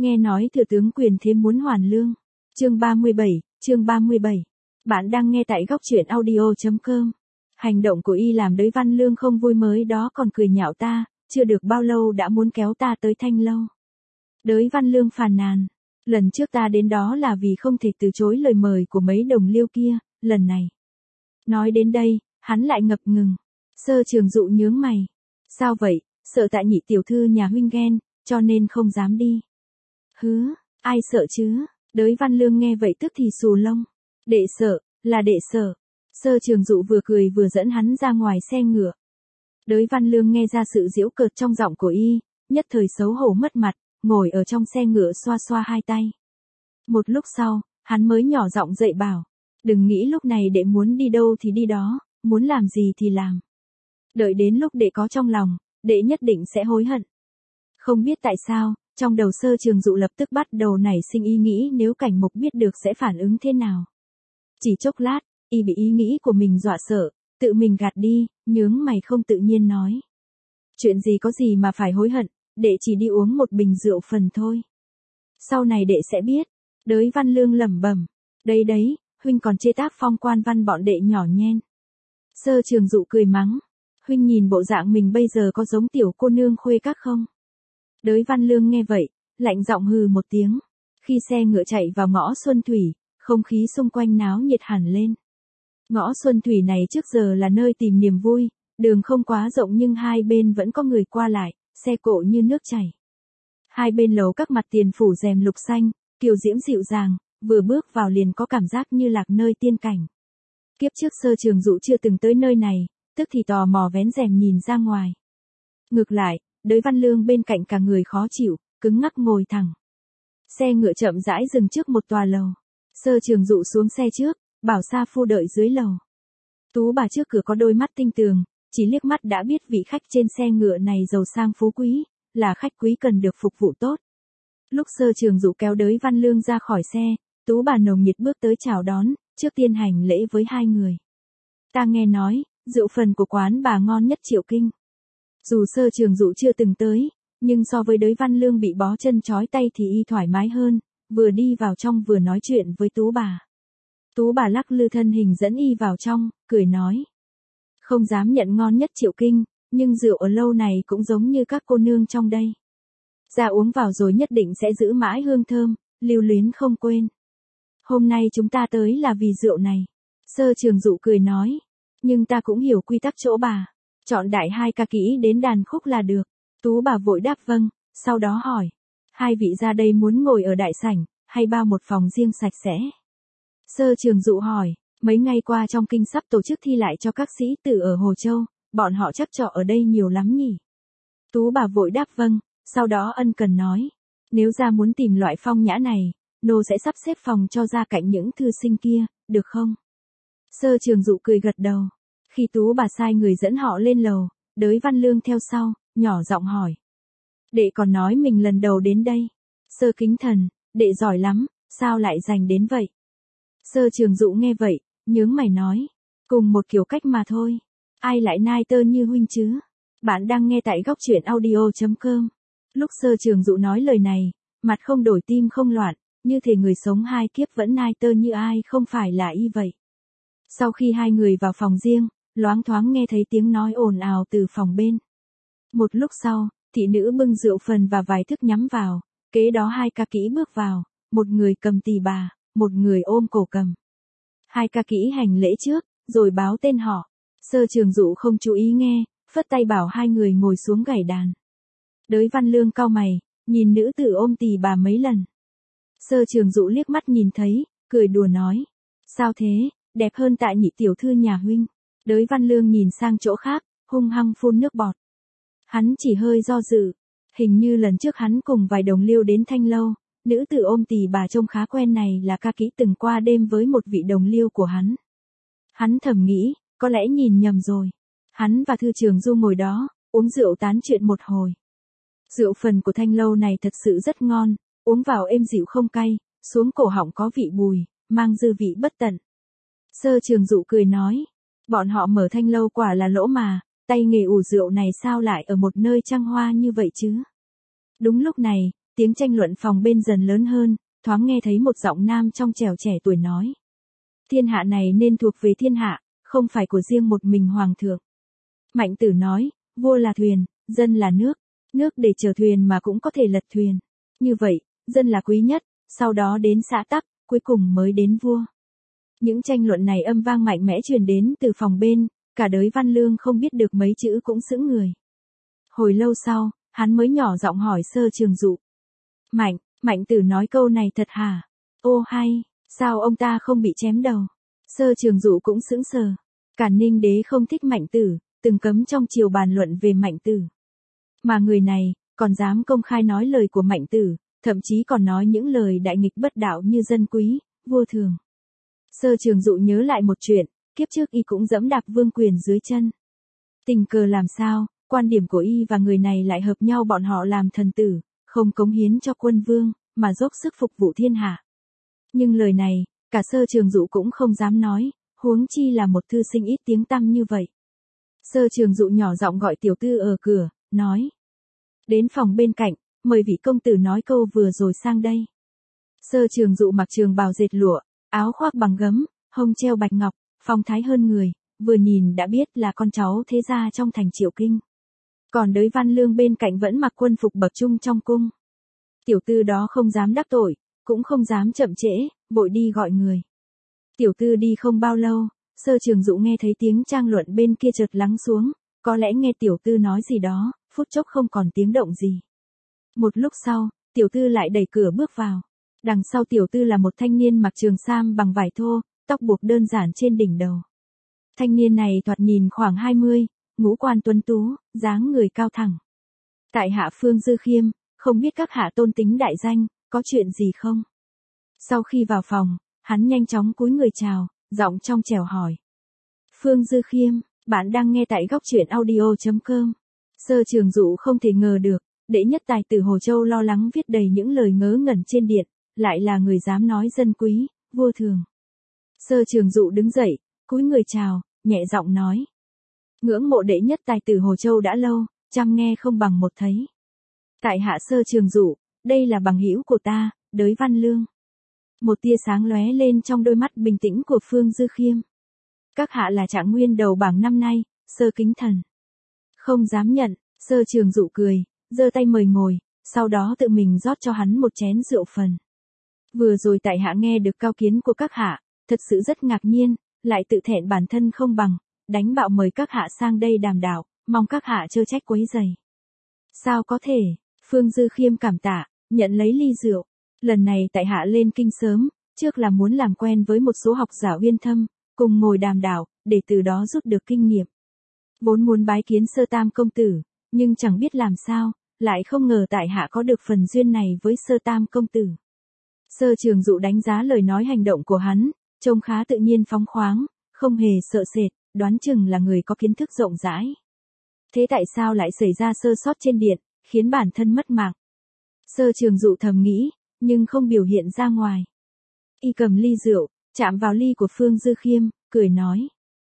Nghe nói thừa tướng quyền thế muốn hoàn lương. Chương 37. Bạn đang nghe tại góc truyện audio.com. Hành động của y làm Đới Văn Lương không vui, mới đó còn cười nhạo ta, chưa được bao lâu đã muốn kéo ta tới Thanh Lâu. Đới Văn Lương phàn nàn, lần trước ta đến đó là vì không thể từ chối lời mời của mấy đồng liêu kia, lần này. Nói đến đây, hắn lại ngập ngừng. Sơ Trường Dụ nhướng mày. Sao vậy, sợ tại nhị tiểu thư nhà huynh ghen, cho nên không dám đi. Hứ, ai sợ chứ? Đới Văn Lương nghe vậy tức thì xù lông. Đệ sợ, là đệ sợ. Sơ Trường Dụ vừa cười vừa dẫn hắn ra ngoài xe ngựa. Đới Văn Lương nghe ra sự giễu cợt trong giọng của y, nhất thời xấu hổ mất mặt, ngồi ở trong xe ngựa xoa xoa hai tay. Một lúc sau, hắn mới nhỏ giọng dậy bảo, đừng nghĩ lúc này đệ muốn đi đâu thì đi đó, muốn làm gì thì làm. Đợi đến lúc đệ có trong lòng, đệ nhất định sẽ hối hận. Không biết tại sao, trong đầu Sơ Trường Dụ lập tức bắt đầu nảy sinh ý nghĩ nếu Cảnh Mục biết được sẽ phản ứng thế nào. Chỉ chốc lát, y bị ý nghĩ của mình dọa sợ, tự mình gạt đi, nhướng mày không tự nhiên nói. Chuyện gì có gì mà phải hối hận, đệ chỉ đi uống một bình rượu phần thôi. Sau này đệ sẽ biết. Đới Văn Lương lẩm bẩm, đấy, huynh còn chê tác Phong Quan Văn bọn đệ nhỏ nhen. Sơ Trường Dụ cười mắng, huynh nhìn bộ dạng mình bây giờ có giống tiểu cô nương Khuê Các không? Đới Văn Lương nghe vậy, lạnh giọng hừ một tiếng. Khi xe ngựa chạy vào ngõ Xuân Thủy, không khí xung quanh náo nhiệt hẳn lên. Ngõ Xuân Thủy này trước giờ là nơi tìm niềm vui, đường không quá rộng nhưng hai bên vẫn có người qua lại, xe cộ như nước chảy. Hai bên lầu các mặt tiền phủ rèm lục xanh, kiều diễm dịu dàng, vừa bước vào liền có cảm giác như lạc nơi tiên cảnh. Kiếp trước Sơ Trường Dụ chưa từng tới nơi này, tức thì tò mò vén rèm nhìn ra ngoài. Ngược lại, Đới Văn Lương bên cạnh cả người khó chịu, cứng ngắc ngồi thẳng. Xe ngựa chậm rãi dừng trước một tòa lầu. Sơ Trường Dụ xuống xe trước, bảo sa phu đợi dưới lầu. Tú bà trước cửa có đôi mắt tinh tường, chỉ liếc mắt đã biết vị khách trên xe ngựa này giàu sang phú quý, là khách quý cần được phục vụ tốt. Lúc Sơ Trường Dụ kéo Đới Văn Lương ra khỏi xe, Tú bà nồng nhiệt bước tới chào đón, trước tiên hành lễ với hai người. Ta nghe nói, rượu phần của quán bà ngon nhất Triệu Kinh. Dù Sơ Trường Dụ chưa từng tới, nhưng so với Đới Văn Lương bị bó chân trói tay thì y thoải mái hơn, vừa đi vào trong vừa nói chuyện với Tú bà. Tú bà lắc lư thân hình dẫn y vào trong, cười nói. Không dám nhận ngon nhất Triệu Kinh, nhưng rượu ở lâu này cũng giống như các cô nương trong đây. Ra uống vào rồi nhất định sẽ giữ mãi hương thơm, lưu luyến không quên. Hôm nay chúng ta tới là vì rượu này. Sơ Trường Dụ cười nói. Nhưng ta cũng hiểu quy tắc chỗ bà. Chọn đại hai ca kỹ đến đàn khúc là được. Tú bà vội đáp vâng, sau đó hỏi. Hai vị ra đây muốn ngồi ở đại sảnh, hay bao một phòng riêng sạch sẽ? Sơ Trường Dụ hỏi, mấy ngày qua trong kinh sắp tổ chức thi lại cho các sĩ tử ở Hồ Châu, bọn họ chắc trọ ở đây nhiều lắm nhỉ? Tú bà vội đáp vâng, sau đó ân cần nói. Nếu ra muốn tìm loại phong nhã này, nô sẽ sắp xếp phòng cho ra cạnh những thư sinh kia, được không? Sơ Trường Dụ cười gật đầu. Khi Tú bà sai người dẫn họ lên lầu, Đới Văn Lương theo sau, nhỏ giọng hỏi. Đệ còn nói mình lần đầu đến đây. Sơ Kính Thần, đệ giỏi lắm, sao lại dành đến vậy? Sơ Trường Dụ nghe vậy, nhướng mày nói. Cùng một kiểu cách mà thôi. Ai lại nai tơ như huynh chứ? Bạn đang nghe tại góc truyện audio.com. Lúc Sơ Trường Dụ nói lời này, mặt không đổi tim không loạn, như thể người sống hai kiếp vẫn nai tơ như ai không phải là y vậy. Sau khi hai người vào phòng riêng, loáng thoáng nghe thấy tiếng nói ồn ào từ phòng bên. Một lúc sau, thị nữ bưng rượu phần và vài thức nhắm vào, kế đó hai ca kỹ bước vào, một người cầm tỳ bà, một người ôm cổ cầm. Hai ca kỹ hành lễ trước, rồi báo tên họ. Sơ Trường Dụ không chú ý nghe, phất tay bảo hai người ngồi xuống gảy đàn. Đới Văn Lương cau mày, nhìn nữ tử ôm tỳ bà mấy lần. Sơ Trường Dụ liếc mắt nhìn thấy, cười đùa nói. Sao thế, đẹp hơn tại nhị tiểu thư nhà huynh. Đới Văn Lương nhìn sang chỗ khác, hung hăng phun nước bọt. Hắn chỉ hơi do dự. Hình như lần trước hắn cùng vài đồng liêu đến Thanh Lâu, nữ tử ôm tỳ bà trông khá quen này là ca kỹ từng qua đêm với một vị đồng liêu của hắn. Hắn thầm nghĩ, có lẽ nhìn nhầm rồi. Hắn và Thư Trường Du ngồi đó, uống rượu tán chuyện một hồi. Rượu phần của Thanh Lâu này thật sự rất ngon, uống vào êm dịu không cay, xuống cổ họng có vị bùi, mang dư vị bất tận. Sơ Trường Dụ cười nói, bọn họ mở Thanh Lâu quả là lỗ mà, tay nghề ủ rượu này sao lại ở một nơi trăng hoa như vậy chứ? Đúng lúc này, tiếng tranh luận phòng bên dần lớn hơn, thoáng nghe thấy một giọng nam trong trẻo trẻ tuổi nói. Thiên hạ này nên thuộc về thiên hạ, không phải của riêng một mình hoàng thượng. Mạnh Tử nói, vua là thuyền, dân là nước, nước để chở thuyền mà cũng có thể lật thuyền. Như vậy, dân là quý nhất, sau đó đến xã tắc, cuối cùng mới đến vua. Những tranh luận này âm vang mạnh mẽ truyền đến từ phòng bên, cả đới Văn Lương không biết được mấy chữ cũng sững người. Hồi lâu sau, hắn mới nhỏ giọng hỏi Sơ Trường Dụ. Mạnh Tử nói câu này thật hả? Ô hay, sao ông ta không bị chém đầu? Sơ Trường Dụ cũng sững sờ. Càn Ninh đế không thích Mạnh Tử, từng cấm trong triều bàn luận về Mạnh Tử. Mà người này, còn dám công khai nói lời của Mạnh Tử, thậm chí còn nói những lời đại nghịch bất đạo như dân quý, vua thường. Sơ Trường Dụ nhớ lại một chuyện, kiếp trước y cũng dẫm đạp vương quyền dưới chân. Tình cờ làm sao, quan điểm của y và người này lại hợp nhau, bọn họ làm thần tử, không cống hiến cho quân vương, mà dốc sức phục vụ thiên hạ. Nhưng lời này, cả Sơ Trường Dụ cũng không dám nói, huống chi là một thư sinh ít tiếng tăm như vậy. Sơ Trường Dụ nhỏ giọng gọi tiểu tư ở cửa, nói. Đến phòng bên cạnh, mời vị công tử nói câu vừa rồi sang đây. Sơ Trường Dụ mặc trường bào dệt lụa, áo khoác bằng gấm, hông treo bạch ngọc, phong thái hơn người, vừa nhìn đã biết là con cháu thế gia trong thành Triệu Kinh. Còn đới Văn Lương bên cạnh vẫn mặc quân phục bậc trung trong cung. Tiểu tư đó không dám đắc tội, cũng không dám chậm trễ, vội đi gọi người. Tiểu tư đi không bao lâu, Sơ Trường Dụ nghe thấy tiếng trang luận bên kia chợt lắng xuống, có lẽ nghe tiểu tư nói gì đó, phút chốc không còn tiếng động gì. Một lúc sau, tiểu tư lại đẩy cửa bước vào. Đằng sau tiểu tư là một thanh niên mặc trường sam bằng vải thô, tóc buộc đơn giản trên đỉnh đầu. Thanh niên này thoạt nhìn khoảng 20, ngũ quan tuấn tú, dáng người cao thẳng. Tại hạ Phương Dư Khiêm, không biết các hạ tôn tính đại danh, có chuyện gì không? Sau khi vào phòng, hắn nhanh chóng cúi người chào, giọng trong trẻo hỏi. Phương Dư Khiêm, bạn đang nghe tại góc truyện audio.com. Sơ Trường Dụ không thể ngờ được, đệ nhất tài tử Hồ Châu lo lắng viết đầy những lời ngớ ngẩn trên điện, lại là người dám nói dân quý, vua thường. Sơ Trường Dụ đứng dậy, cúi người chào, nhẹ giọng nói. Ngưỡng mộ đệ nhất tài tử Hồ Châu đã lâu, trăm nghe không bằng một thấy. Tại hạ Sơ Trường Dụ, đây là bằng hữu của ta, đới Văn Lương. Một tia sáng lóe lên trong đôi mắt bình tĩnh của Phương Dư Khiêm. Các hạ là trạng nguyên đầu bảng năm nay, Sơ kính thần. Không dám nhận, Sơ Trường Dụ cười, giơ tay mời ngồi, sau đó tự mình rót cho hắn một chén rượu phần. Vừa rồi tại hạ nghe được cao kiến của các hạ, thật sự rất ngạc nhiên, lại tự thẹn bản thân không bằng, đánh bạo mời các hạ sang đây đàm đạo, mong các hạ chớ trách quấy rầy. Sao có thể, Phương Dư Khiêm cảm tạ, nhận lấy ly rượu. Lần này tại hạ lên kinh sớm, trước là muốn làm quen với một số học giả uyên thâm, cùng ngồi đàm đạo, để từ đó rút được kinh nghiệm. Vốn muốn bái kiến Sơ Tam công tử, nhưng chẳng biết làm sao, lại không ngờ tại hạ có được phần duyên này với Sơ Tam công tử. Sơ Trường Dụ đánh giá lời nói hành động của hắn, trông khá tự nhiên phóng khoáng, không hề sợ sệt, đoán chừng là người có kiến thức rộng rãi. Thế tại sao lại xảy ra sơ sót trên điện, khiến bản thân mất mạng? Sơ Trường Dụ thầm nghĩ, nhưng không biểu hiện ra ngoài. Y cầm ly rượu, chạm vào ly của Phương Dư Khiêm, cười nói.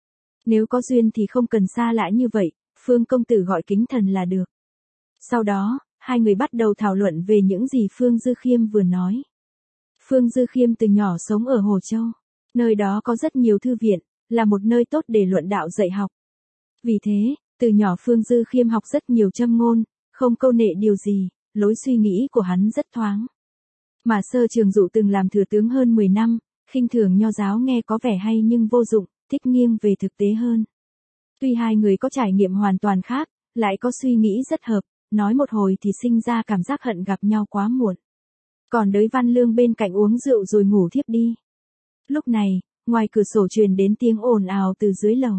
Nếu có duyên thì không cần xa lạ như vậy, Phương công tử gọi kính thần là được. Sau đó, hai người bắt đầu thảo luận về những gì Phương Dư Khiêm vừa nói. Phương Dư Khiêm từ nhỏ sống ở Hồ Châu. Nơi đó có rất nhiều thư viện, là một nơi tốt để luận đạo dạy học. Vì thế, từ nhỏ Phương Dư Khiêm học rất nhiều châm ngôn, không câu nệ điều gì, lối suy nghĩ của hắn rất thoáng. Mà Sơ Trường Dụ từng làm thừa tướng hơn 10 năm, khinh thường nho giáo nghe có vẻ hay nhưng vô dụng, thích nghiêng về thực tế hơn. Tuy hai người có trải nghiệm hoàn toàn khác, lại có suy nghĩ rất hợp, nói một hồi thì sinh ra cảm giác hận gặp nhau quá muộn. Còn đới Văn Lương bên cạnh uống rượu rồi ngủ thiếp đi. Lúc này, ngoài cửa sổ truyền đến tiếng ồn ào từ dưới lầu.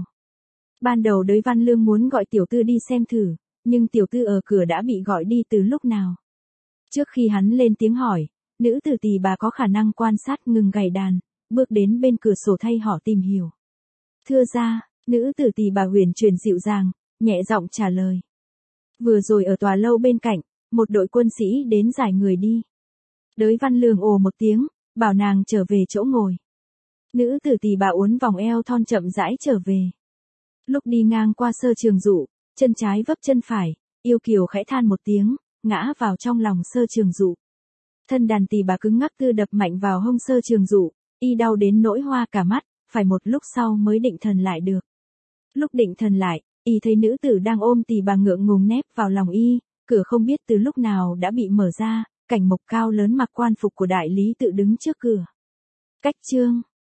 Ban đầu đới Văn Lương muốn gọi tiểu tư đi xem thử, nhưng tiểu tư ở cửa đã bị gọi đi từ lúc nào. Trước khi hắn lên tiếng hỏi, nữ tử Tỳ bà có khả năng quan sát ngừng gảy đàn, bước đến bên cửa sổ thay họ tìm hiểu. Thưa ra, nữ tử Tỳ bà huyền chuyển dịu dàng, nhẹ giọng trả lời. Vừa rồi ở tòa lâu bên cạnh, một đội quân sĩ đến giải người đi. Đới Văn Lương ồ một tiếng, bảo nàng trở về chỗ ngồi. Nữ tử Tỳ bà uốn vòng eo thon chậm rãi trở về. Lúc đi ngang qua Sơ Trường Dụ, chân trái vấp chân phải, yêu kiều khẽ than một tiếng, ngã vào trong lòng Sơ Trường Dụ. Thân đàn tỳ bà cứng ngắc tư đập mạnh vào hông Sơ Trường Dụ, y đau đến nỗi hoa cả mắt, phải một lúc sau mới định thần lại được. Lúc định thần lại, y thấy nữ tử đang ôm tỳ bà ngượng ngùng nép vào lòng y, cửa không biết từ lúc nào đã bị mở ra, Cảnh Mộc cao lớn mặc quan phục của đại lý tự đứng trước cửa. Cách chương